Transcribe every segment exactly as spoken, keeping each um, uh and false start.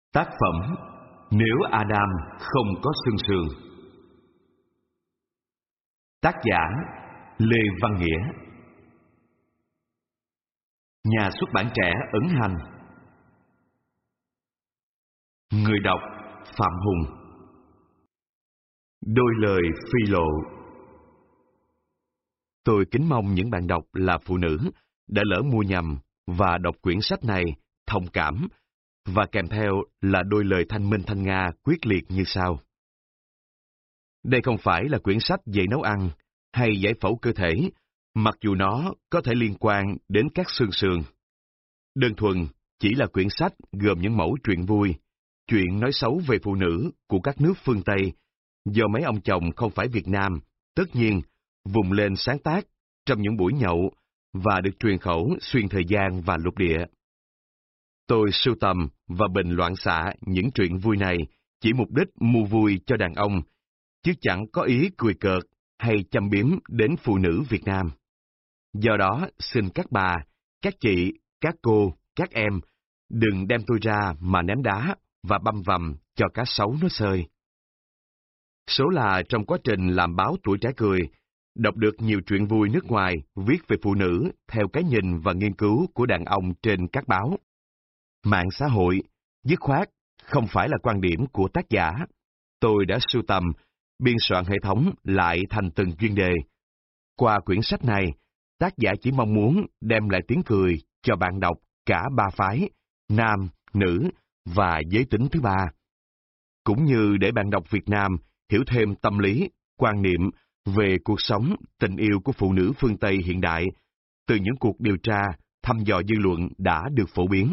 Tác phẩm Nếu Adam không có xương sườn. Tác giả Lê Văn Nghĩa. Nhà xuất bản Trẻ ấn hành. Người đọc Phạm Hùng. Đôi lời phi lộ. Tôi kính mong những bạn đọc là phụ nữ đã lỡ mua nhầm và đọc quyển sách này thông cảm, và kèm theo là đôi lời thanh minh thanh nga quyết liệt như sau. Đây không phải là quyển sách dạy nấu ăn hay giải phẫu cơ thể, mặc dù nó có thể liên quan đến các xương sườn. Đơn thuần chỉ là quyển sách gồm những mẫu chuyện vui, chuyện nói xấu về phụ nữ của các nước phương Tây, do mấy ông chồng không phải Việt Nam, tất nhiên, vùng lên sáng tác trong những buổi nhậu và được truyền khẩu xuyên thời gian và lục địa. Tôi sưu tầm và bình loạn xạ những chuyện vui này chỉ mục đích mua vui cho đàn ông, chứ chẳng có ý cười cợt hay châm biếm đến phụ nữ Việt Nam. Do đó, xin các bà, các chị, các cô, các em, đừng đem tôi ra mà ném đá và băm vằm cho cá sấu nó sơi. Số là trong quá trình làm báo Tuổi Trẻ Cười, đọc được nhiều chuyện vui nước ngoài viết về phụ nữ theo cái nhìn và nghiên cứu của đàn ông trên các báo. Mạng xã hội, dứt khoát, không phải là quan điểm của tác giả. Tôi đã sưu tầm, biên soạn hệ thống lại thành từng chuyên đề. Qua quyển sách này, tác giả chỉ mong muốn đem lại tiếng cười cho bạn đọc cả ba phái, nam, nữ và giới tính thứ ba. Cũng như để bạn đọc Việt Nam hiểu thêm tâm lý, quan niệm về cuộc sống, tình yêu của phụ nữ phương Tây hiện đại, từ những cuộc điều tra, thăm dò dư luận đã được phổ biến.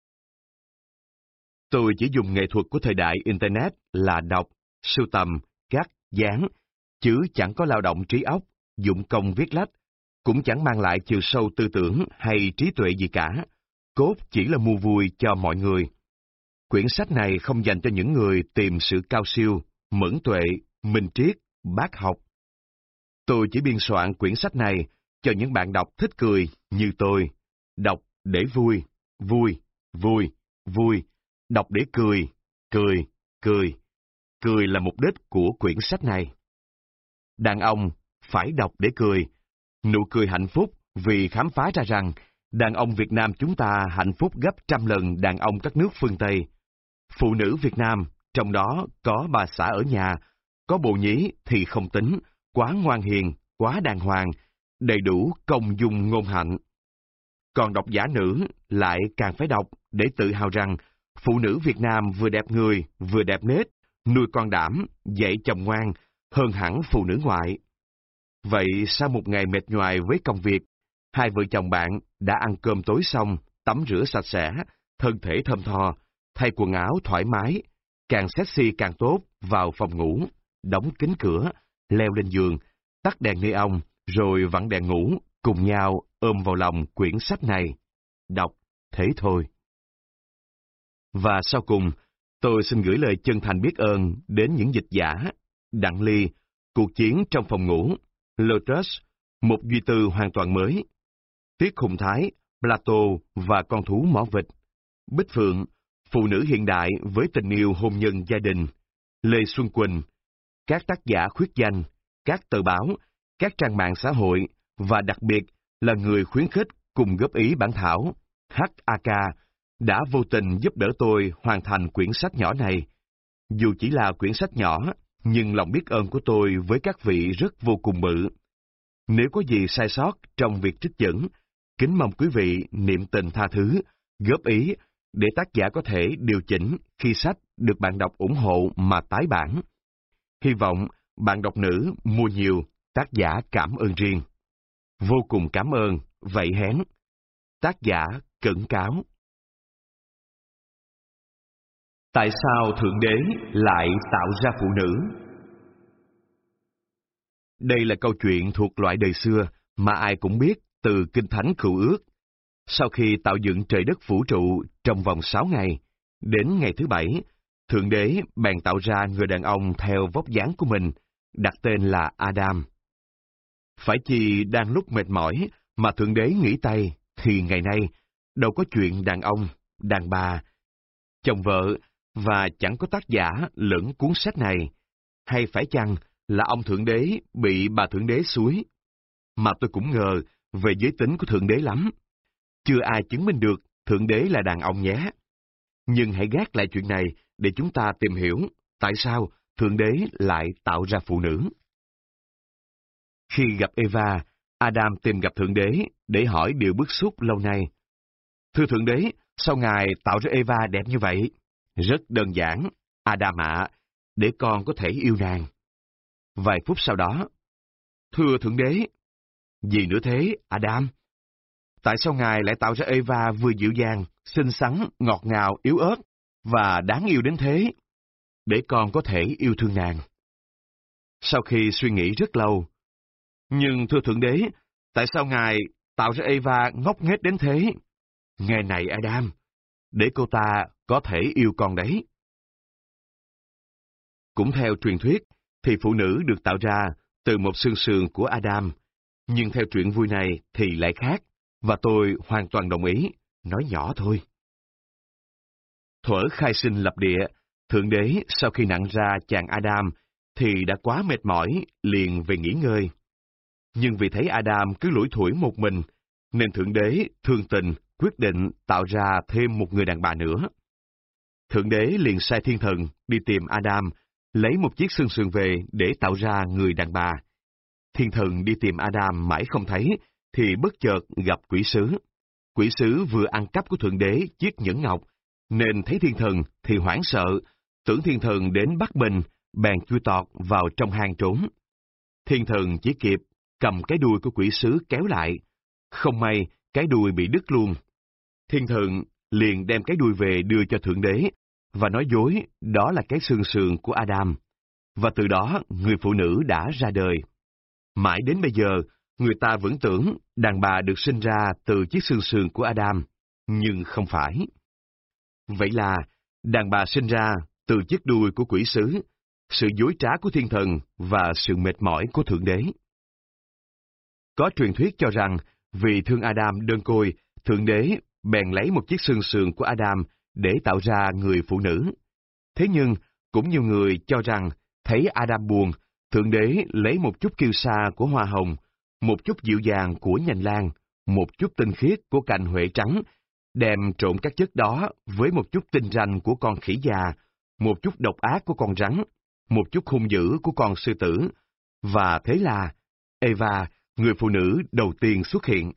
Tôi chỉ dùng nghệ thuật của thời đại Internet là đọc, sưu tầm, cắt, dán, chứ chẳng có lao động trí óc, dụng công viết lách, cũng chẳng mang lại chiều sâu tư tưởng hay trí tuệ gì cả. Cốt chỉ là mua vui cho mọi người. Quyển sách này không dành cho những người tìm sự cao siêu, mẫn tuệ, minh triết, bác học. Tôi chỉ biên soạn quyển sách này cho những bạn đọc thích cười như tôi. Đọc để vui, vui, vui, vui. Đọc để cười, cười, cười. Cười là mục đích của quyển sách này. Đàn ông phải đọc để cười. Nụ cười hạnh phúc vì khám phá ra rằng đàn ông Việt Nam chúng ta hạnh phúc gấp trăm lần đàn ông các nước phương Tây. Phụ nữ Việt Nam, trong đó có bà xã ở nhà, có bồ nhí thì không tính, quá ngoan hiền, quá đàng hoàng, đầy đủ công dung ngôn hạnh. Còn độc giả nữ lại càng phải đọc để tự hào rằng phụ nữ Việt Nam vừa đẹp người, vừa đẹp nết, nuôi con đảm, dạy chồng ngoan, hơn hẳn phụ nữ ngoại. Vậy sau một ngày mệt nhoài với công việc, hai vợ chồng bạn đã ăn cơm tối xong, tắm rửa sạch sẽ, thân thể thơm tho, thay quần áo thoải mái, càng sexy càng tốt, vào phòng ngủ, đóng kín cửa, leo lên giường, tắt đèn neon, rồi vặn đèn ngủ, cùng nhau ôm vào lòng quyển sách này. Đọc, thế thôi. Và sau cùng, tôi xin gửi lời chân thành biết ơn đến những dịch giả, Đặng Ly, Cuộc chiến trong phòng ngủ, Lotus, Một duy tư hoàn toàn mới, Tiết Hùng Thái, Plato và Con thú mỏ vịt, Bích Phượng, Phụ nữ hiện đại với tình yêu hôn nhân gia đình, Lê Xuân Quỳnh, các tác giả khuyết danh, các tờ báo, các trang mạng xã hội và đặc biệt là người khuyến khích cùng góp ý bản thảo, hát a ca, đã vô tình giúp đỡ tôi hoàn thành quyển sách nhỏ này. Dù chỉ là quyển sách nhỏ, nhưng lòng biết ơn của tôi với các vị rất vô cùng bự. Nếu có gì sai sót trong việc trích dẫn, kính mong quý vị niệm tình tha thứ, góp ý, để tác giả có thể điều chỉnh khi sách được bạn đọc ủng hộ mà tái bản. Hy vọng bạn đọc nữ mua nhiều, tác giả cảm ơn riêng. Vô cùng cảm ơn, vậy hén. Tác giả cẩn cáo. Tại sao Thượng Đế lại tạo ra phụ nữ? Đây là câu chuyện thuộc loại đời xưa mà ai cũng biết từ Kinh Thánh Cựu Ước. Sau khi tạo dựng trời đất vũ trụ trong vòng sáu ngày, đến ngày thứ bảy, Thượng Đế bèn tạo ra người đàn ông theo vóc dáng của mình, đặt tên là Adam. Phải chi đang lúc mệt mỏi mà Thượng Đế nghỉ tay, thì ngày nay đâu có chuyện đàn ông, đàn bà. Chồng vợ và chẳng có tác giả lẫn cuốn sách này, hay phải chăng là ông Thượng Đế bị bà Thượng Đế xúi? Mà tôi cũng ngờ về giới tính của Thượng Đế lắm. Chưa ai chứng minh được Thượng Đế là đàn ông nhé. Nhưng hãy gác lại chuyện này để chúng ta tìm hiểu tại sao Thượng Đế lại tạo ra phụ nữ. Khi gặp Eva, Adam tìm gặp Thượng Đế để hỏi điều bức xúc lâu nay. Thưa Thượng Đế, sao Ngài tạo ra Eva đẹp như vậy? Rất đơn giản, Adam ạ, để con có thể yêu nàng. Vài phút sau đó, thưa Thượng Đế, gì nữa thế, Adam? Tại sao Ngài lại tạo ra Eva vừa dịu dàng, xinh xắn, ngọt ngào, yếu ớt và đáng yêu đến thế? Để con có thể yêu thương nàng. Sau khi suy nghĩ rất lâu, nhưng thưa Thượng Đế, tại sao Ngài tạo ra Eva ngốc nghếch đến thế? Nghe này Adam, để cô ta có thể yêu con đấy. Cũng theo truyền thuyết, thì phụ nữ được tạo ra từ một xương sườn của Adam, nhưng theo truyện vui này thì lại khác, và tôi hoàn toàn đồng ý, nói nhỏ thôi. Thuở khai sinh lập địa, Thượng Đế sau khi nặng ra chàng Adam thì đã quá mệt mỏi, liền về nghỉ ngơi. Nhưng vì thấy Adam cứ lủi thủi một mình, nên Thượng Đế thương tình quyết định tạo ra thêm một người đàn bà nữa. Thượng Đế liền sai thiên thần đi tìm Adam, lấy một chiếc xương sườn về để tạo ra người đàn bà. Thiên thần đi tìm Adam mãi không thấy, thì bất chợt gặp quỷ sứ. Quỷ sứ vừa ăn cắp của Thượng Đế chiếc nhẫn ngọc, nên thấy thiên thần thì hoảng sợ, tưởng thiên thần đến bắt mình, bèn chui tọt vào trong hang trốn. Thiên thần chỉ kịp cầm cái đuôi của quỷ sứ kéo lại, không may cái đuôi bị đứt luôn. Thiên thần liền đem cái đuôi về đưa cho Thượng Đế, và nói dối đó là cái xương sườn của Adam. Và từ đó người phụ nữ đã ra đời. Mãi đến bây giờ, người ta vẫn tưởng đàn bà được sinh ra từ chiếc xương sườn của Adam, nhưng không phải. Vậy là, đàn bà sinh ra từ chiếc đuôi của quỷ sứ, sự dối trá của thiên thần và sự mệt mỏi của Thượng Đế. Có truyền thuyết cho rằng, vì thương Adam đơn côi, Thượng Đế bèn lấy một chiếc xương sườn của Adam để tạo ra người phụ nữ. Thế nhưng, cũng nhiều người cho rằng, thấy Adam buồn, Thượng Đế lấy một chút kiêu sa của hoa hồng, một chút dịu dàng của nhành lan, một chút tinh khiết của cành huệ trắng, đem trộn các chất đó với một chút tinh ranh của con khỉ già, một chút độc ác của con rắn, một chút hung dữ của con sư tử, và thế là Eva, người phụ nữ đầu tiên xuất hiện.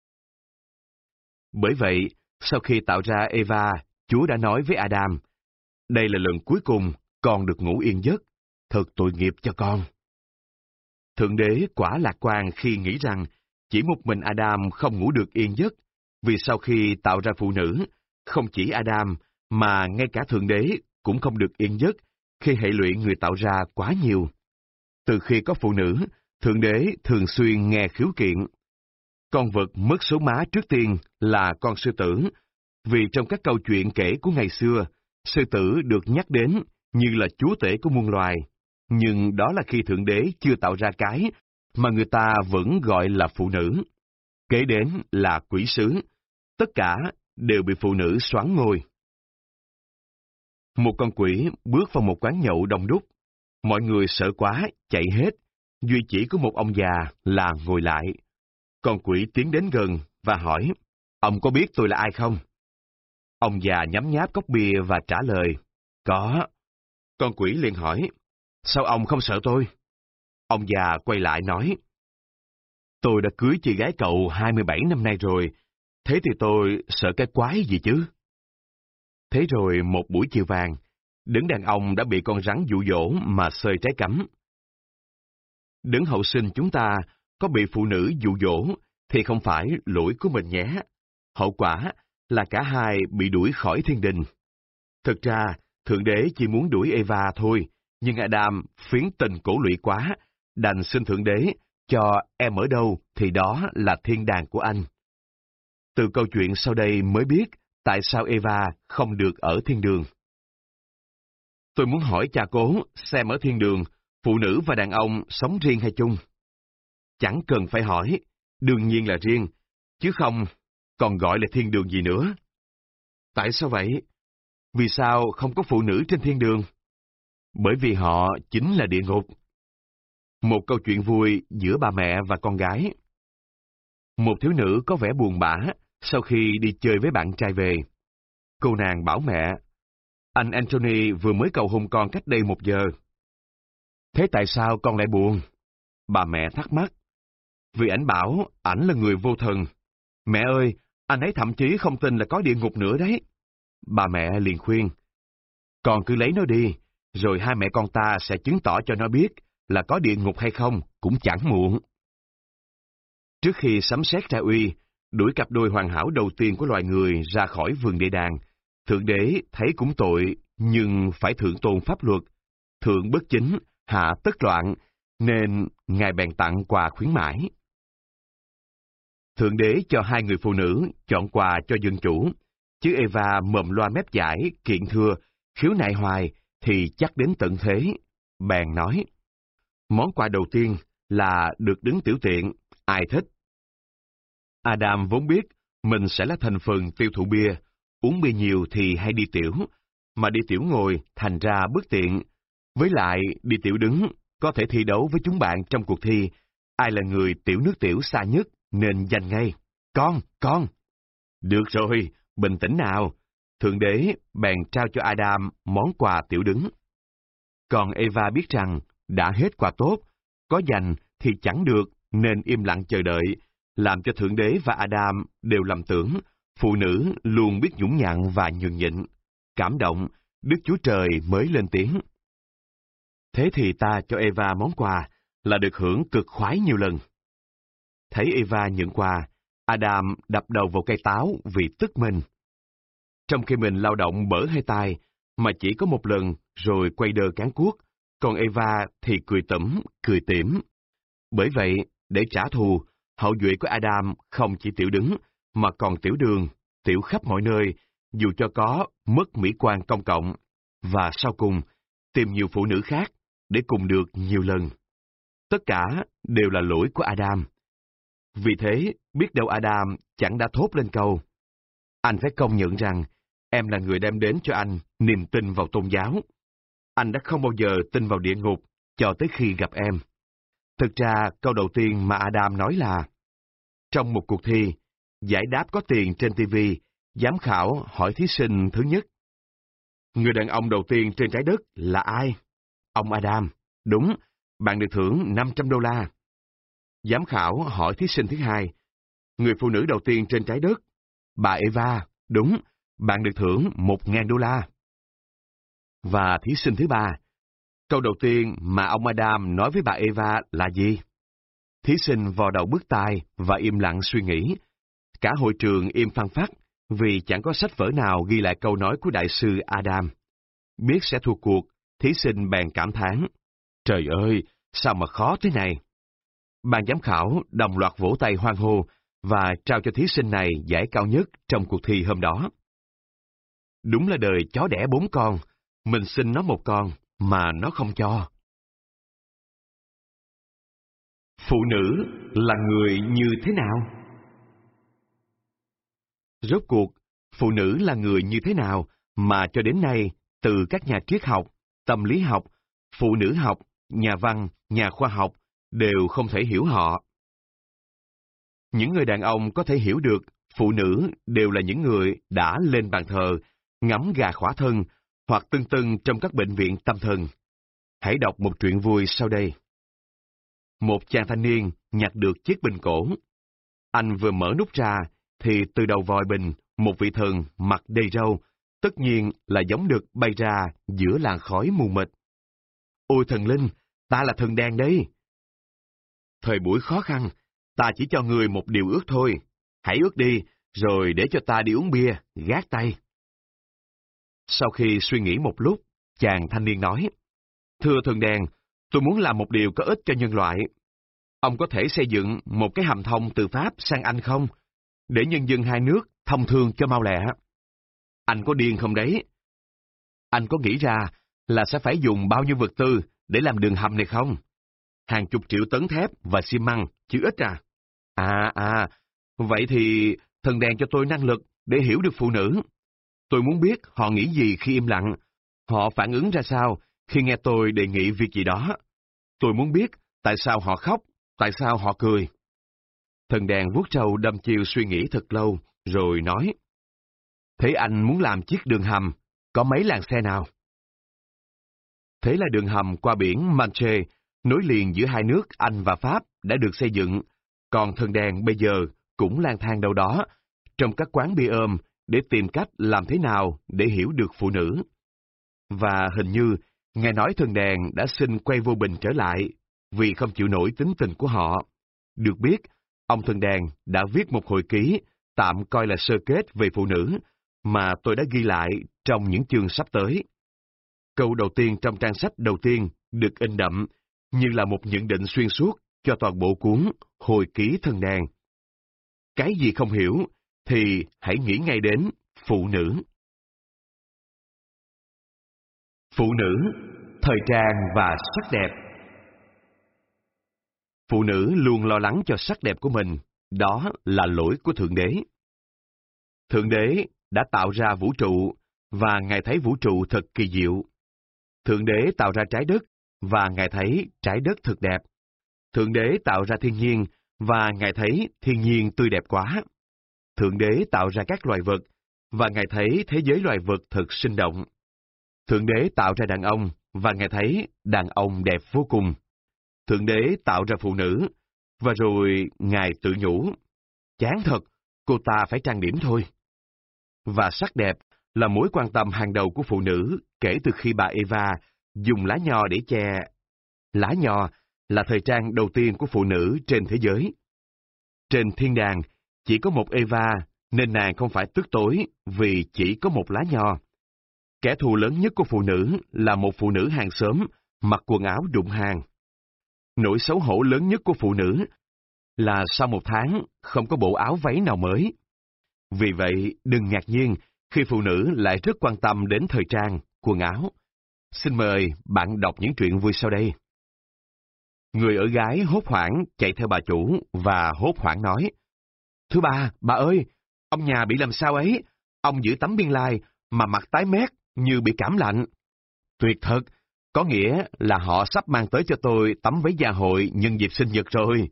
Bởi vậy, sau khi tạo ra Eva, Chúa đã nói với Adam, đây là lần cuối cùng con được ngủ yên giấc, thật tội nghiệp cho con. Thượng Đế quả lạc quan khi nghĩ rằng chỉ một mình Adam không ngủ được yên giấc, vì sau khi tạo ra phụ nữ, không chỉ Adam mà ngay cả Thượng Đế cũng không được yên giấc khi hệ lụy người tạo ra quá nhiều. Từ khi có phụ nữ, Thượng Đế thường xuyên nghe khiếu kiện. Con vật mất số má trước tiên là con sư tử, vì trong các câu chuyện kể của ngày xưa, sư tử được nhắc đến như là chúa tể của muôn loài. Nhưng đó là khi Thượng Đế chưa tạo ra cái mà người ta vẫn gọi là phụ nữ. Kế đến là quỷ sứ, tất cả đều bị phụ nữ soán ngôi. Một con quỷ bước vào một quán nhậu đông đúc. Mọi người sợ quá, chạy hết. Duy chỉ có một ông già là ngồi lại. Con quỷ tiến đến gần và hỏi, ông có biết tôi là ai không? Ông già nhấm nháp cốc bia và trả lời, có. Con quỷ liền hỏi, sao ông không sợ tôi? Ông già quay lại nói, tôi đã cưới chị gái cậu hai mươi bảy năm nay rồi, thế thì tôi sợ cái quái gì chứ? Thế rồi một buổi chiều vàng, đấng đàn ông đã bị con rắn dụ dỗ mà xơi trái cắm. Đấng hậu sinh chúng ta có bị phụ nữ dụ dỗ thì không phải lỗi của mình nhé. Hậu quả là cả hai bị đuổi khỏi thiên đình. Thực ra, Thượng Đế chỉ muốn đuổi Eva thôi, nhưng Adam phiến tình cổ lụy quá, đành xin Thượng Đế cho em ở đâu thì đó là thiên đàng của anh. Từ câu chuyện sau đây mới biết tại sao Eva không được ở thiên đường. Tôi muốn hỏi cha cố xem ở thiên đường, phụ nữ và đàn ông sống riêng hay chung? Chẳng cần phải hỏi, đương nhiên là riêng, chứ không còn gọi là thiên đường gì nữa. Tại sao vậy? Vì sao không có phụ nữ trên thiên đường? Bởi vì họ chính là địa ngục. Một câu chuyện vui giữa bà mẹ và con gái. Một thiếu nữ có vẻ buồn bã sau khi đi chơi với bạn trai về. Cô nàng bảo mẹ, anh Anthony vừa mới cầu hôn con cách đây một giờ. Thế tại sao con lại buồn? Bà mẹ thắc mắc. Vì ảnh bảo ảnh là người vô thần. Mẹ ơi, anh ấy thậm chí không tin là có địa ngục nữa đấy. Bà mẹ liền khuyên. Con cứ lấy nó đi, rồi hai mẹ con ta sẽ chứng tỏ cho nó biết là có địa ngục hay không cũng chẳng muộn. Trước khi sấm sét ra uy, đuổi cặp đôi hoàn hảo đầu tiên của loài người ra khỏi vườn địa đàng, Thượng Đế thấy cũng tội, nhưng phải thượng tôn pháp luật. Thượng bất chính, hạ tất loạn, nên Ngài bèn tặng quà khuyến mãi. Thượng Đế cho hai người phụ nữ chọn quà cho dân chủ, chứ Eva mồm loa mép chải, kiện thưa, khiếu nại hoài, thì chắc đến tận thế. Bèn nói, món quà đầu tiên là được đứng tiểu tiện, ai thích? Adam vốn biết mình sẽ là thành phần tiêu thụ bia, uống bia nhiều thì hay đi tiểu, mà đi tiểu ngồi thành ra bất tiện. Với lại đi tiểu đứng có thể thi đấu với chúng bạn trong cuộc thi, ai là người tiểu nước tiểu xa nhất nên giành ngay. Con, con! Được rồi, bình tĩnh nào. Thượng Đế bèn trao cho Adam món quà tiểu đứng. Còn Eva biết rằng đã hết quà tốt, có giành thì chẳng được nên im lặng chờ đợi, làm cho Thượng Đế và Adam đều lầm tưởng phụ nữ luôn biết nhũng nhặn và nhường nhịn. Cảm động, Đức Chúa Trời mới lên tiếng. Thế thì ta cho Eva món quà là được hưởng cực khoái nhiều lần. Thấy Eva nhận quà, Adam đập đầu vào cây táo vì tức mình. Trong khi mình lao động bở hai tay, mà chỉ có một lần rồi quay đơ cán cuốc, còn Eva thì cười tủm, cười tỉm. Bởi vậy, để trả thù, hậu duệ của Adam không chỉ tiểu đứng, mà còn tiểu đường, tiểu khắp mọi nơi, dù cho có mất mỹ quan công cộng, và sau cùng, tìm nhiều phụ nữ khác để cùng được nhiều lần. Tất cả đều là lỗi của Adam. Vì thế, biết đâu Adam chẳng đã thốt lên câu, anh phải công nhận rằng em là người đem đến cho anh niềm tin vào tôn giáo. Anh đã không bao giờ tin vào địa ngục cho tới khi gặp em. Thực ra, câu đầu tiên mà Adam nói là, trong một cuộc thi, giải đáp có tiền trên ti vi, giám khảo hỏi thí sinh thứ nhất. Người đàn ông đầu tiên trên trái đất là ai? Ông Adam. Đúng, bạn được thưởng năm trăm đô la. Giám khảo hỏi thí sinh thứ hai. Người phụ nữ đầu tiên trên trái đất. Bà Eva. Đúng, bạn được thưởng một nghìn đô la. Và thí sinh thứ ba. Câu đầu tiên mà ông Adam nói với bà Eva là gì? Thí sinh vò đầu bứt tai và im lặng suy nghĩ. Cả hội trường im phăng phắc vì chẳng có sách vở nào ghi lại câu nói của đại sư Adam. Biết sẽ thua cuộc, thí sinh bèn cảm thán. Trời ơi, sao mà khó thế này? Ban giám khảo đồng loạt vỗ tay hoan hô và trao cho thí sinh này giải cao nhất trong cuộc thi hôm đó. Đúng là đời chó đẻ bốn con, mình xin nó một con mà nó không cho. Phụ nữ là người như thế nào? Rốt cuộc, phụ nữ là người như thế nào mà cho đến nay, từ các nhà triết học, tâm lý học, phụ nữ học, nhà văn, nhà khoa học đều không thể hiểu họ. Những người đàn ông có thể hiểu được phụ nữ đều là những người đã lên bàn thờ, ngắm gà khỏa thân hoặc tưng tưng trong các bệnh viện tâm thần. Hãy đọc một truyện vui sau đây. Một chàng thanh niên nhặt được chiếc bình cổ. Anh vừa mở nút ra, thì từ đầu vòi bình, một vị thần mặt đầy râu, tất nhiên là giống đực bay ra giữa làn khói mù mịt. Ôi thần linh, ta là thần đèn đây. Thời buổi khó khăn, ta chỉ cho người một điều ước thôi. Hãy ước đi, rồi để cho ta đi uống bia, gác tay. Sau khi suy nghĩ một lúc, chàng thanh niên nói, thưa thần đèn, tôi muốn làm một điều có ích cho nhân loại. Ông có thể xây dựng một cái hầm thông từ Pháp sang Anh không? Để nhân dân hai nước thông thương cho mau lẹ. Anh có điên không đấy? Anh có nghĩ ra là sẽ phải dùng bao nhiêu vật tư để làm đường hầm này không? Hàng chục triệu tấn thép và xi măng, chứ ít à? À, à, vậy thì thần đèn cho tôi năng lực để hiểu được phụ nữ. Tôi muốn biết họ nghĩ gì khi im lặng, họ phản ứng ra sao khi nghe tôi đề nghị việc gì đó. Tôi muốn biết tại sao họ khóc, tại sao họ cười. Thần đèn vuốt râu đâm chiêu suy nghĩ thật lâu, rồi nói: Thế anh muốn làm chiếc đường hầm, có mấy làn xe nào? Thế là đường hầm qua biển Manche, nối liền giữa hai nước Anh và Pháp đã được xây dựng, còn thần đèn bây giờ cũng lang thang đâu đó, trong các quán bia ôm, để tìm cách làm thế nào để hiểu được phụ nữ. Và hình như, nghe nói thần đèn đã xin quay vô bình trở lại, vì không chịu nổi tính tình của họ. Được biết, ông thần đèn đã viết một hồi ký, tạm coi là sơ kết về phụ nữ, mà tôi đã ghi lại trong những chương sắp tới. Câu đầu tiên trong trang sách đầu tiên được in đậm, như là một nhận định xuyên suốt cho toàn bộ cuốn Hồi ký thần đèn. Cái gì không hiểu, thì hãy nghĩ ngay đến phụ nữ. Phụ nữ, thời trang và sắc đẹp. Phụ nữ luôn lo lắng cho sắc đẹp của mình, đó là lỗi của Thượng Đế. Thượng Đế đã tạo ra vũ trụ, và Ngài thấy vũ trụ thật kỳ diệu. Thượng Đế tạo ra trái đất, và Ngài thấy trái đất thật đẹp. Thượng Đế tạo ra thiên nhiên, và Ngài thấy thiên nhiên tươi đẹp quá. Thượng Đế tạo ra các loài vật, và Ngài thấy thế giới loài vật thật sinh động. Thượng Đế tạo ra đàn ông, và Ngài thấy đàn ông đẹp vô cùng. Thượng Đế tạo ra phụ nữ, và rồi Ngài tự nhủ: chán thật, cô ta phải trang điểm thôi. Và sắc đẹp là mối quan tâm hàng đầu của phụ nữ kể từ khi bà Eva dùng lá nho để che. Lá nho là thời trang đầu tiên của phụ nữ trên thế giới. Trên thiên đàng chỉ có một Eva, nên nàng không phải tức tối vì chỉ có một lá nho. Kẻ thù lớn nhất của phụ nữ là một phụ nữ hàng xóm mặc quần áo đụng hàng. Nỗi xấu hổ lớn nhất của phụ nữ là sau một tháng không có bộ áo váy nào mới. Vì vậy, đừng ngạc nhiên khi phụ nữ lại rất quan tâm đến thời trang, quần áo. Xin mời bạn đọc những truyện vui sau đây. Người ở gái hốt hoảng chạy theo bà chủ và hốt hoảng nói: Thưa bà, bà ơi, ông nhà bị làm sao ấy? Ông giữ tấm biên lai mà mặt tái mét như bị cảm lạnh. Tuyệt thật, có nghĩa là họ sắp mang tới cho tôi tấm váy gia hội nhân dịp sinh nhật rồi.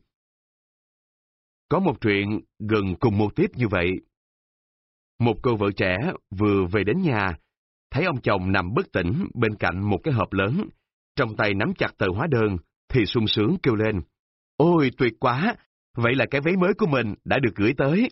Có một chuyện gần cùng mô típ như vậy. Một cô vợ trẻ vừa về đến nhà, thấy ông chồng nằm bất tỉnh bên cạnh một cái hộp lớn, trong tay nắm chặt tờ hóa đơn, thì sung sướng kêu lên: Ôi, tuyệt quá! Vậy là cái váy mới của mình đã được gửi tới.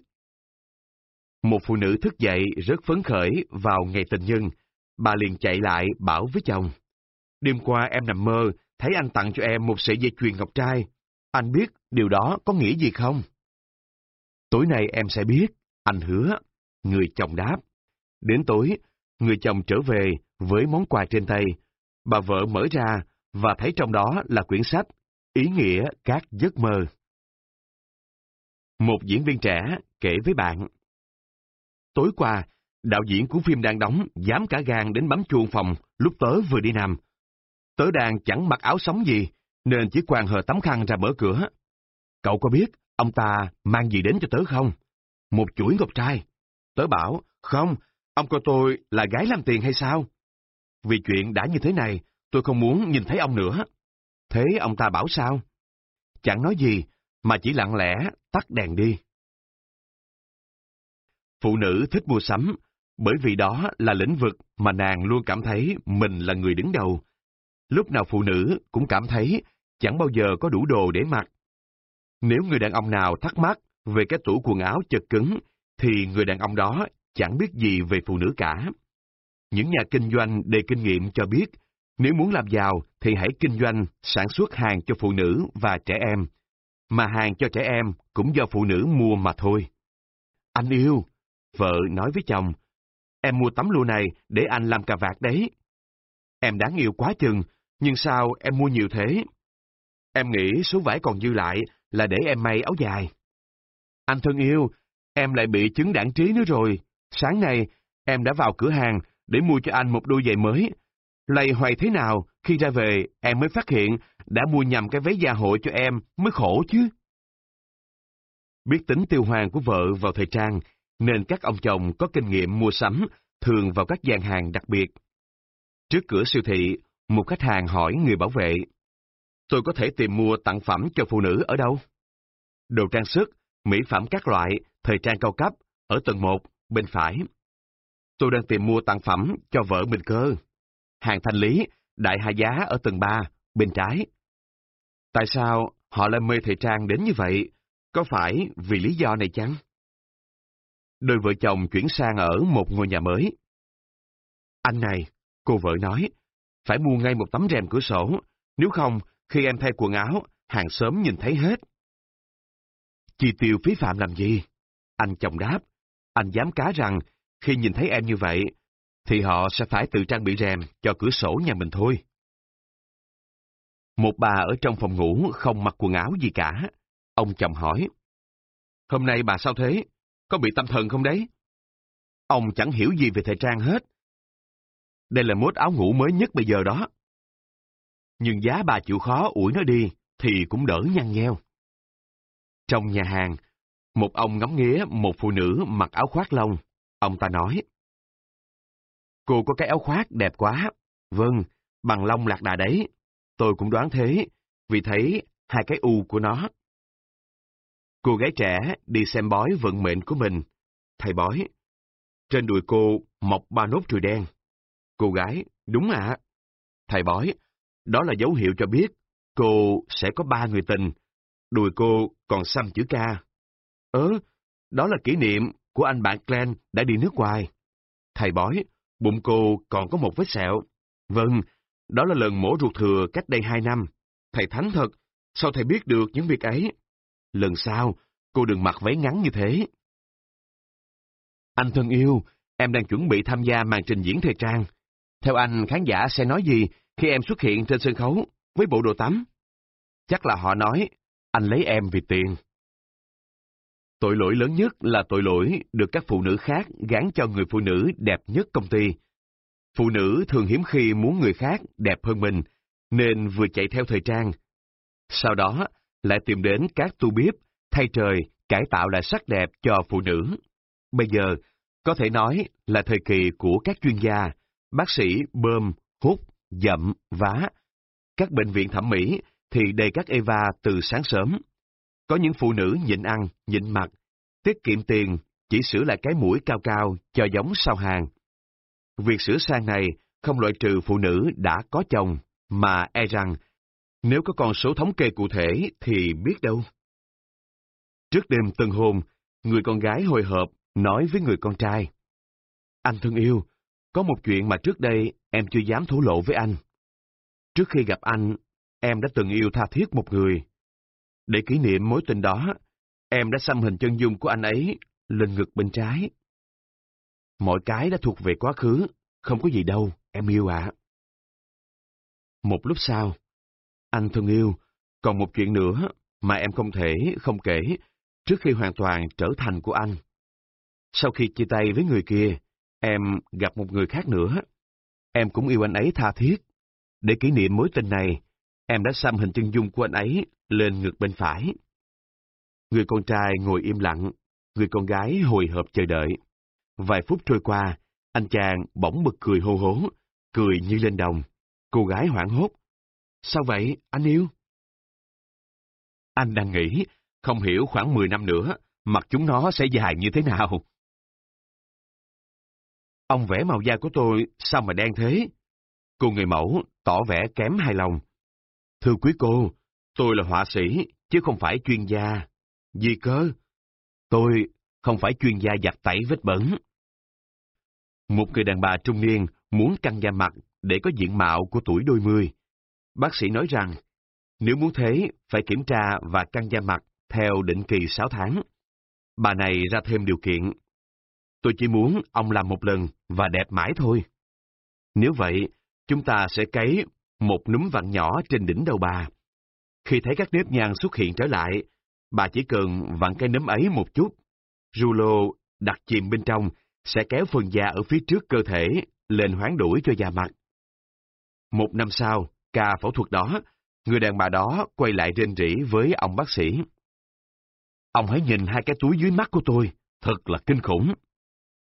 Một phụ nữ thức dậy rất phấn khởi vào ngày tình nhân, bà liền chạy lại bảo với chồng: Đêm qua em nằm mơ, thấy anh tặng cho em một sợi dây chuyền ngọc trai. Anh biết điều đó có nghĩa gì không? Tối nay em sẽ biết, anh hứa, người chồng đáp. Đến tối, người chồng trở về với món quà trên tay. Bà vợ mở ra và thấy trong đó là quyển sách Ý nghĩa các giấc mơ. Một diễn viên trẻ kể với bạn: Tối qua, đạo diễn của phim đang đóng dám cả gan đến bấm chuông phòng lúc tớ vừa đi nằm. Tớ đang chẳng mặc áo sống gì, nên chỉ quàng hờ tấm khăn ra mở cửa. Cậu có biết ông ta mang gì đến cho tớ không? Một chuỗi ngọc trai. Tớ bảo: Không, ông coi tôi là gái làm tiền hay sao? Vì chuyện đã như thế này, tôi không muốn nhìn thấy ông nữa. Thế ông ta bảo sao? Chẳng nói gì, mà chỉ lặng lẽ tắt đèn đi. Phụ nữ thích mua sắm, bởi vì đó là lĩnh vực mà nàng luôn cảm thấy mình là người đứng đầu. Lúc nào phụ nữ cũng cảm thấy chẳng bao giờ có đủ đồ để mặc. Nếu người đàn ông nào thắc mắc về cái tủ quần áo chật cứng, thì người đàn ông đó chẳng biết gì về phụ nữ cả. Những nhà kinh doanh đầy kinh nghiệm cho biết, nếu muốn làm giàu thì hãy kinh doanh sản xuất hàng cho phụ nữ và trẻ em, mà hàng cho trẻ em cũng do phụ nữ mua mà thôi. Anh yêu, vợ nói với chồng, em mua tấm lụa này để anh làm cà vạt đấy. Em đáng yêu quá chừng, nhưng sao em mua nhiều thế? Em nghĩ số vải còn dư lại là để em may áo dài. Anh thân yêu, em lại bị chứng đãng trí nữa rồi. Sáng nay, em đã vào cửa hàng để mua cho anh một đôi giày mới. Lầy hoài thế nào, khi ra về em mới phát hiện đã mua nhầm cái váy gia hội cho em, mới khổ chứ. Biết tính tiêu hoang của vợ vào thời trang, nên các ông chồng có kinh nghiệm mua sắm thường vào các gian hàng đặc biệt. Trước cửa siêu thị, một khách hàng hỏi người bảo vệ, tôi có thể tìm mua tặng phẩm cho phụ nữ ở đâu? Đồ trang sức, mỹ phẩm các loại, thời trang cao cấp, ở tầng một, bên phải. Tôi đang tìm mua tặng phẩm cho vợ mình cơ. Hàng thanh lý, đại hạ giá ở tầng ba, bên trái. Tại sao họ lại mê thời trang đến như vậy? Có phải vì lý do này chăng? Đôi vợ chồng chuyển sang ở một ngôi nhà mới. Anh này, cô vợ nói, phải mua ngay một tấm rèm cửa sổ, nếu không, khi em thay quần áo, hàng xóm nhìn thấy hết. Chi tiêu phí phạm làm gì? Anh chồng đáp, anh dám cá rằng, khi nhìn thấy em như vậy, thì họ sẽ phải tự trang bị rèm cho cửa sổ nhà mình thôi. Một bà ở trong phòng ngủ không mặc quần áo gì cả. Ông chồng hỏi, hôm nay bà sao thế? Có bị tâm thần không đấy? Ông chẳng hiểu gì về thời trang hết. Đây là mốt áo ngủ mới nhất bây giờ đó. Nhưng giá bà chịu khó ủi nó đi, thì cũng đỡ nhăn nheo. Trong nhà hàng, một ông ngắm nghía một phụ nữ mặc áo khoác lông. Ông ta nói, cô có cái áo khoác đẹp quá. Vâng, bằng lông lạc đà đấy. Tôi cũng đoán thế, vì thấy hai cái u của nó. Cô gái trẻ đi xem bói vận mệnh của mình. Thầy bói, trên đùi cô mọc ba nốt ruồi đen. Cô gái, đúng ạ. Thầy bói, đó là dấu hiệu cho biết cô sẽ có ba người tình. Đùi cô còn xăm chữ K. Ớ, đó là kỷ niệm của anh bạn Glenn đã đi nước ngoài. Thầy bói, bụng cô còn có một vết sẹo. Vâng, đó là lần mổ ruột thừa cách đây hai năm. Thầy thánh thật, sao thầy biết được những việc ấy? Lần sau, cô đừng mặc váy ngắn như thế. Anh thân yêu, em đang chuẩn bị tham gia màn trình diễn thời trang. Theo anh, khán giả sẽ nói gì khi em xuất hiện trên sân khấu với bộ đồ tắm? Chắc là họ nói, anh lấy em vì tiền. Tội lỗi lớn nhất là tội lỗi được các phụ nữ khác gán cho người phụ nữ đẹp nhất công ty. Phụ nữ thường hiếm khi muốn người khác đẹp hơn mình, nên vừa chạy theo thời trang. Sau đó, lại tìm đến các tu bếp, thay trời, cải tạo lại sắc đẹp cho phụ nữ. Bây giờ, có thể nói là thời kỳ của các chuyên gia, bác sĩ bơm, hút, dậm, vá. Các bệnh viện thẩm mỹ thì đầy các Eva từ sáng sớm. Có những phụ nữ nhịn ăn, nhịn mặc, tiết kiệm tiền, chỉ sửa lại cái mũi cao cao cho giống sao hàng. Việc sửa sang này không loại trừ phụ nữ đã có chồng, mà e rằng nếu có con số thống kê cụ thể thì biết đâu. Trước đêm tân hôn, người con gái hồi hộp nói với người con trai, anh thân yêu, có một chuyện mà trước đây em chưa dám thổ lộ với anh. Trước khi gặp anh, em đã từng yêu tha thiết một người. Để kỷ niệm mối tình đó, em đã xăm hình chân dung của anh ấy lên ngực bên trái. Mọi cái đã thuộc về quá khứ, không có gì đâu, em yêu ạ. Một lúc sau, anh thân yêu, còn một chuyện nữa mà em không thể không kể trước khi hoàn toàn trở thành của anh. Sau khi chia tay với người kia, em gặp một người khác nữa. Em cũng yêu anh ấy tha thiết. Để kỷ niệm mối tình này, em đã xăm hình chân dung của anh ấy lên ngực bên phải. Người con trai ngồi im lặng, người con gái hồi hộp chờ đợi. Vài phút trôi qua, anh chàng bỗng bật cười hô hố, cười như lên đồng. Cô gái hoảng hốt. Sao vậy, anh yêu? Anh đang nghĩ, không hiểu khoảng mười năm nữa, mặt chúng nó sẽ dài như thế nào. Ông vẽ màu da của tôi sao mà đen thế? Cô người mẫu tỏ vẻ kém hài lòng. Thưa quý cô, tôi là họa sĩ, chứ không phải chuyên gia. Gì cơ? Tôi không phải chuyên gia giặt tẩy vết bẩn. Một người đàn bà trung niên muốn căng da mặt để có diện mạo của tuổi đôi mươi. Bác sĩ nói rằng, nếu muốn thế, phải kiểm tra và căng da mặt theo định kỳ sáu tháng. Bà này ra thêm điều kiện. Tôi chỉ muốn ông làm một lần và đẹp mãi thôi. Nếu vậy, chúng ta sẽ cấy một núm vặn nhỏ trên đỉnh đầu bà. Khi thấy các nếp nhăn xuất hiện trở lại, bà chỉ cần vặn cái nấm ấy một chút. Rulo đặt chìm bên trong sẽ kéo phần da ở phía trước cơ thể lên hoán đổi cho da mặt. Một năm sau, ca phẫu thuật đó, người đàn bà đó quay lại rên rỉ với ông bác sĩ. Ông hãy nhìn hai cái túi dưới mắt của tôi, thật là kinh khủng.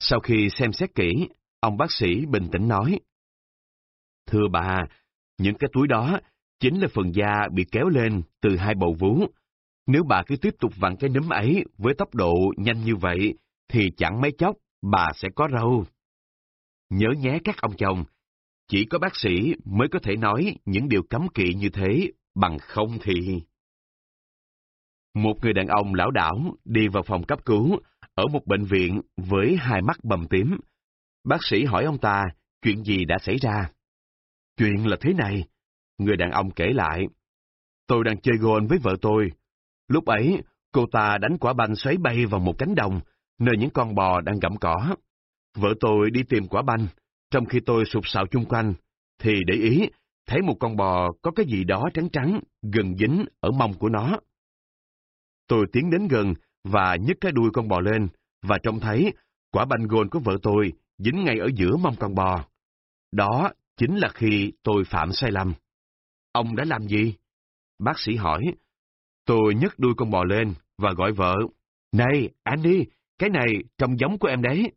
Sau khi xem xét kỹ, ông bác sĩ bình tĩnh nói: Thưa bà, những cái túi đó chính là phần da bị kéo lên từ hai bầu vú. Nếu bà cứ tiếp tục vặn cái núm ấy với tốc độ nhanh như vậy, thì chẳng mấy chốc bà sẽ có râu. Nhớ nhé các ông chồng, chỉ có bác sĩ mới có thể nói những điều cấm kỵ như thế, bằng không thì... Một người đàn ông lảo đảo đi vào phòng cấp cứu ở một bệnh viện với hai mắt bầm tím. Bác sĩ hỏi ông ta chuyện gì đã xảy ra. Chuyện là thế này, người đàn ông kể lại. Tôi đang chơi golf với vợ tôi. Lúc ấy, cô ta đánh quả banh xoáy bay vào một cánh đồng, nơi những con bò đang gặm cỏ. Vợ tôi đi tìm quả banh, trong khi tôi sụp sạo chung quanh, thì để ý, thấy một con bò có cái gì đó trắng trắng, gần dính ở mông của nó. Tôi tiến đến gần và nhấc cái đuôi con bò lên, và trông thấy quả banh golf của vợ tôi dính ngay ở giữa mông con bò. Đó chính là khi tôi phạm sai lầm. Ông đã làm gì? Bác sĩ hỏi. Tôi nhấc đuôi con bò lên và gọi vợ. Này, Annie, cái này trông giống của em đấy.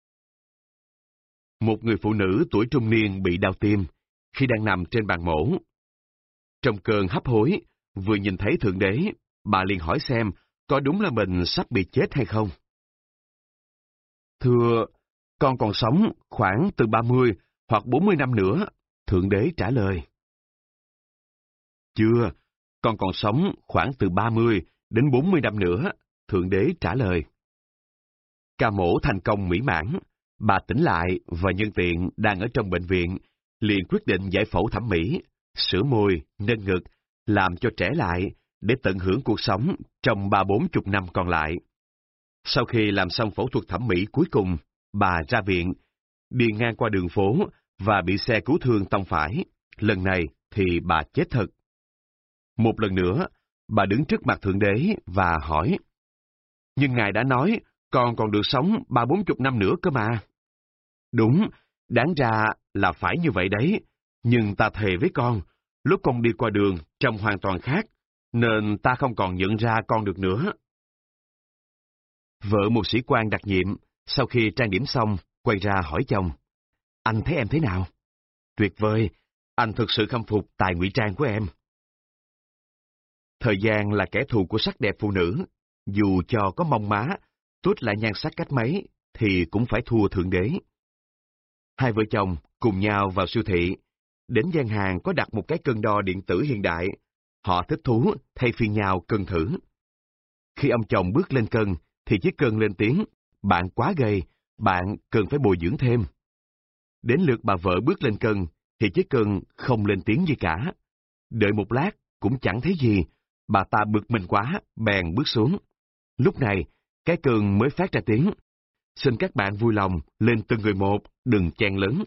Một người phụ nữ tuổi trung niên bị đau tim khi đang nằm trên bàn mổ. Trong cơn hấp hối, vừa nhìn thấy Thượng Đế, bà liền hỏi xem có đúng là mình sắp bị chết hay không. Thưa, con còn sống khoảng từ ba mươi hoặc bốn mươi năm nữa, Thượng Đế trả lời. Chưa, con còn sống khoảng từ ba mươi đến bốn mươi năm nữa, Thượng Đế trả lời. Ca mổ thành công mỹ mãn, bà tỉnh lại và nhân tiện đang ở trong bệnh viện, liền quyết định giải phẫu thẩm mỹ, sửa môi, nâng ngực, làm cho trẻ lại để tận hưởng cuộc sống trong ba bốn chục năm còn lại. Sau khi làm xong phẫu thuật thẩm mỹ cuối cùng, bà ra viện, đi ngang qua đường phố và bị xe cứu thương tông phải. Lần này thì bà chết thật. Một lần nữa, bà đứng trước mặt Thượng Đế và hỏi: Nhưng Ngài đã nói con còn được sống ba bốn chục năm nữa cơ mà. Đúng, đáng ra là phải như vậy đấy, nhưng ta thề với con, lúc con đi qua đường trông hoàn toàn khác, nên ta không còn nhận ra con được nữa. Vợ một sĩ quan đặc nhiệm, sau khi trang điểm xong, quay ra hỏi chồng: Anh thấy em thế nào? Tuyệt vời, anh thực sự khâm phục tài ngụy trang của em. Thời gian là kẻ thù của sắc đẹp phụ nữ, dù cho có mông má, tuốt lại nhan sắc cách mấy, thì cũng phải thua Thượng Đế. Hai vợ chồng cùng nhau vào siêu thị, đến gian hàng có đặt một cái cân đo điện tử hiện đại. Họ thích thú thay phiên nhau cân thử. Khi ông chồng bước lên cân, thì chiếc cân lên tiếng: Bạn quá gầy, bạn cần phải bồi dưỡng thêm. Đến lượt bà vợ bước lên cân, thì chiếc cân không lên tiếng gì cả. Đợi một lát, cũng chẳng thấy gì, bà ta bực mình quá, bèn bước xuống. Lúc này, cái cân mới phát ra tiếng: Xin các bạn vui lòng lên từng người một, đừng chen lấn.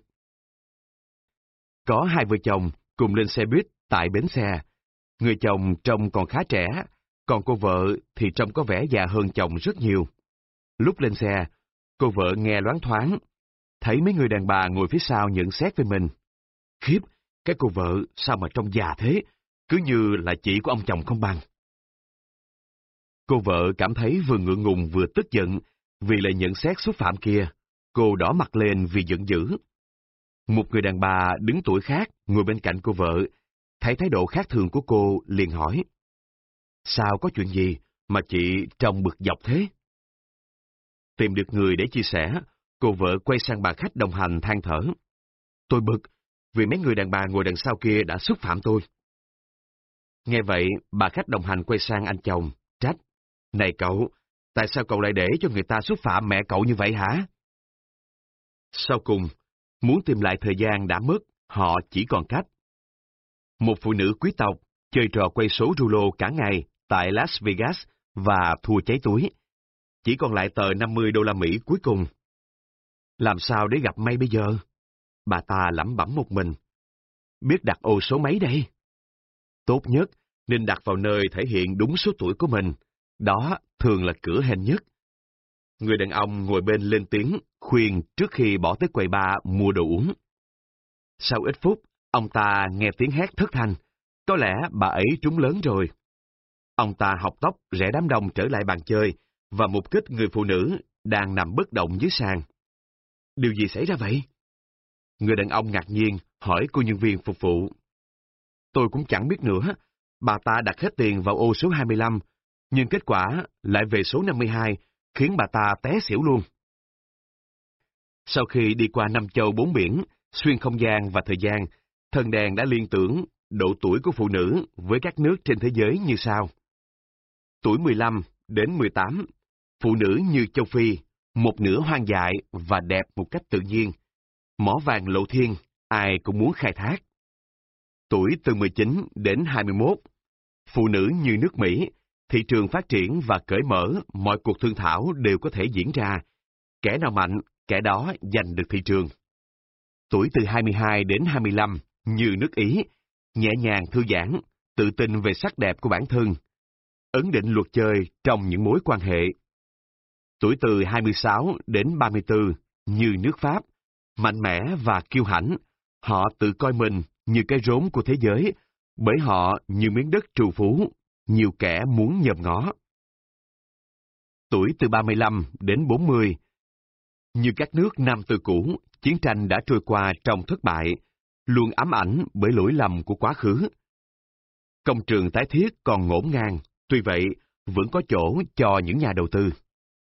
Có hai vợ chồng cùng lên xe buýt tại bến xe. Người chồng trông còn khá trẻ, còn cô vợ thì trông có vẻ già hơn chồng rất nhiều. Lúc lên xe, cô vợ nghe loáng thoáng, thấy mấy người đàn bà ngồi phía sau nhận xét về mình. Khiếp, cái cô vợ sao mà trông già thế, cứ như là chị của ông chồng không bằng. Cô vợ cảm thấy vừa ngượng ngùng vừa tức giận vì lời nhận xét xúc phạm kia. Cô đỏ mặt lên vì giận dữ. Một người đàn bà đứng tuổi khác ngồi bên cạnh cô vợ, thấy thái độ khác thường của cô liền hỏi: Sao có chuyện gì mà chị trông bực dọc thế? Tìm được người để chia sẻ, cô vợ quay sang bà khách đồng hành than thở: Tôi bực vì mấy người đàn bà ngồi đằng sau kia đã xúc phạm tôi. Nghe vậy, bà khách đồng hành quay sang anh chồng, trách: Này cậu, tại sao cậu lại để cho người ta xúc phạm mẹ cậu như vậy hả? Sau cùng, muốn tìm lại thời gian đã mất, họ chỉ còn cách. Một phụ nữ quý tộc chơi trò quay số rulo cả ngày tại Las Vegas và thua cháy túi. Chỉ còn lại tờ năm mươi đô la Mỹ cuối cùng. Làm sao để gặp may bây giờ? Bà ta lẩm bẩm một mình. Biết đặt ô số mấy đây? Tốt nhất nên đặt vào nơi thể hiện đúng số tuổi của mình. Đó thường là cửa hên nhất. Người đàn ông ngồi bên lên tiếng, khuyên trước khi bỏ tới quầy bar mua đồ uống. Sau ít phút, ông ta nghe tiếng hét thất thanh. Có lẽ bà ấy trúng lớn rồi. Ông ta học tóc rẽ đám đông trở lại bàn chơi và mục kích người phụ nữ đang nằm bất động dưới sàn. Điều gì xảy ra vậy? Người đàn ông ngạc nhiên hỏi cô nhân viên phục vụ. Tôi cũng chẳng biết nữa. Bà ta đặt hết tiền vào ô số hai mươi lăm, nhưng kết quả lại về số năm mươi hai, khiến bà ta té xỉu luôn. Sau khi đi qua năm châu bốn biển, xuyên không gian và thời gian, thần đèn đã liên tưởng độ tuổi của phụ nữ với các nước trên thế giới như sau. Tuổi mười lăm đến mười tám, phụ nữ như châu Phi, một nửa hoang dại và đẹp một cách tự nhiên. Mỏ vàng lộ thiên, ai cũng muốn khai thác. Tuổi từ mười chín đến hai mươi mốt, phụ nữ như nước Mỹ, thị trường phát triển và cởi mở, mọi cuộc thương thảo đều có thể diễn ra. Kẻ nào mạnh, kẻ đó giành được thị trường. Tuổi từ hai mươi hai đến hai mươi lăm, như nước Ý, nhẹ nhàng thư giãn, tự tin về sắc đẹp của bản thân. Ấn định luật chơi trong những mối quan hệ. Tuổi từ hai mươi sáu đến ba mươi tư, như nước Pháp, mạnh mẽ và kiêu hãnh, họ tự coi mình như cái rốn của thế giới, bởi họ như miếng đất trù phú, nhiều kẻ muốn nhòm ngó. Tuổi từ ba mươi lăm đến bốn mươi, như các nước Nam tư cũ, chiến tranh đã trôi qua trong thất bại, luôn ám ảnh bởi lỗi lầm của quá khứ. Công trường tái thiết còn ngổn ngang, tuy vậy vẫn có chỗ cho những nhà đầu tư.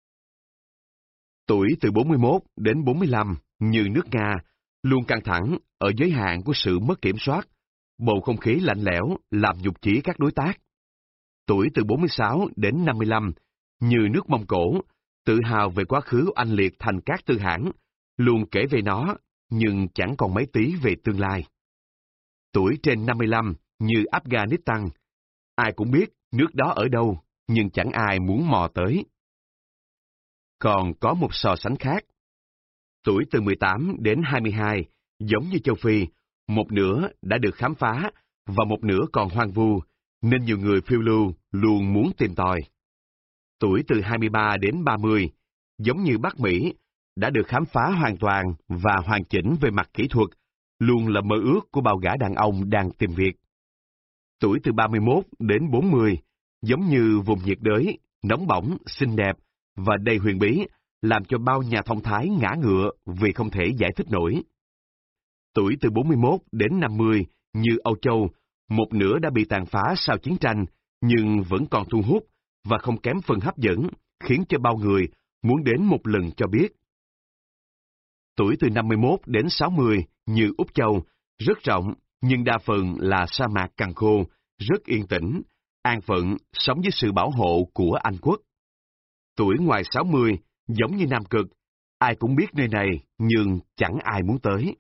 Tuổi từ bốn mươi mốt đến bốn mươi lăm, như nước Nga, luôn căng thẳng ở giới hạn của sự mất kiểm soát, bầu không khí lạnh lẽo làm nhục chí các đối tác. Tuổi từ bốn mươi sáu đến năm mươi lăm, như nước Mông Cổ, tự hào về quá khứ oanh liệt thành các tư hãng, luôn kể về nó, nhưng chẳng còn mấy tí về tương lai. Tuổi trên năm mươi lăm, như Afghanistan, ai cũng biết nước đó ở đâu, nhưng chẳng ai muốn mò tới. Còn có một so sánh khác. Tuổi từ mười tám đến hai mươi hai, giống như châu Phi, một nửa đã được khám phá và một nửa còn hoang vu, nên nhiều người phiêu lưu luôn muốn tìm tòi. Tuổi từ hai mươi ba đến ba mươi, giống như Bắc Mỹ, đã được khám phá hoàn toàn và hoàn chỉnh về mặt kỹ thuật, luôn là mơ ước của bao gã đàn ông đang tìm việc. Tuổi từ ba mươi mốt đến bốn mươi, giống như vùng nhiệt đới, nóng bỏng, xinh đẹp và đầy huyền bí, làm cho bao nhà thông thái ngã ngựa vì không thể giải thích nổi. Tuổi từ bốn mươi mốt đến năm mươi, như Âu Châu, một nửa đã bị tàn phá sau chiến tranh, nhưng vẫn còn thu hút và không kém phần hấp dẫn, khiến cho bao người muốn đến một lần cho biết. Tuổi từ năm mươi mốt đến sáu mươi, như Úc Châu, rất rộng, nhưng đa phần là sa mạc cằn khô, rất yên tĩnh, an phận, sống với sự bảo hộ của Anh quốc. Tuổi ngoài sáu mươi, giống như Nam Cực, ai cũng biết nơi này, nhưng chẳng ai muốn tới.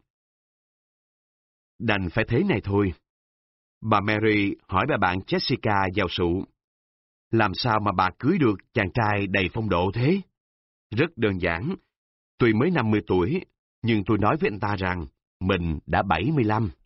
Đành phải thế này thôi. Bà Mary hỏi bà bạn Jessica giàu sụ. Làm sao mà bà cưới được chàng trai đầy phong độ thế? Rất đơn giản. Tuy mới năm mươi tuổi, nhưng tôi nói với anh ta rằng mình đã bảy mươi lăm.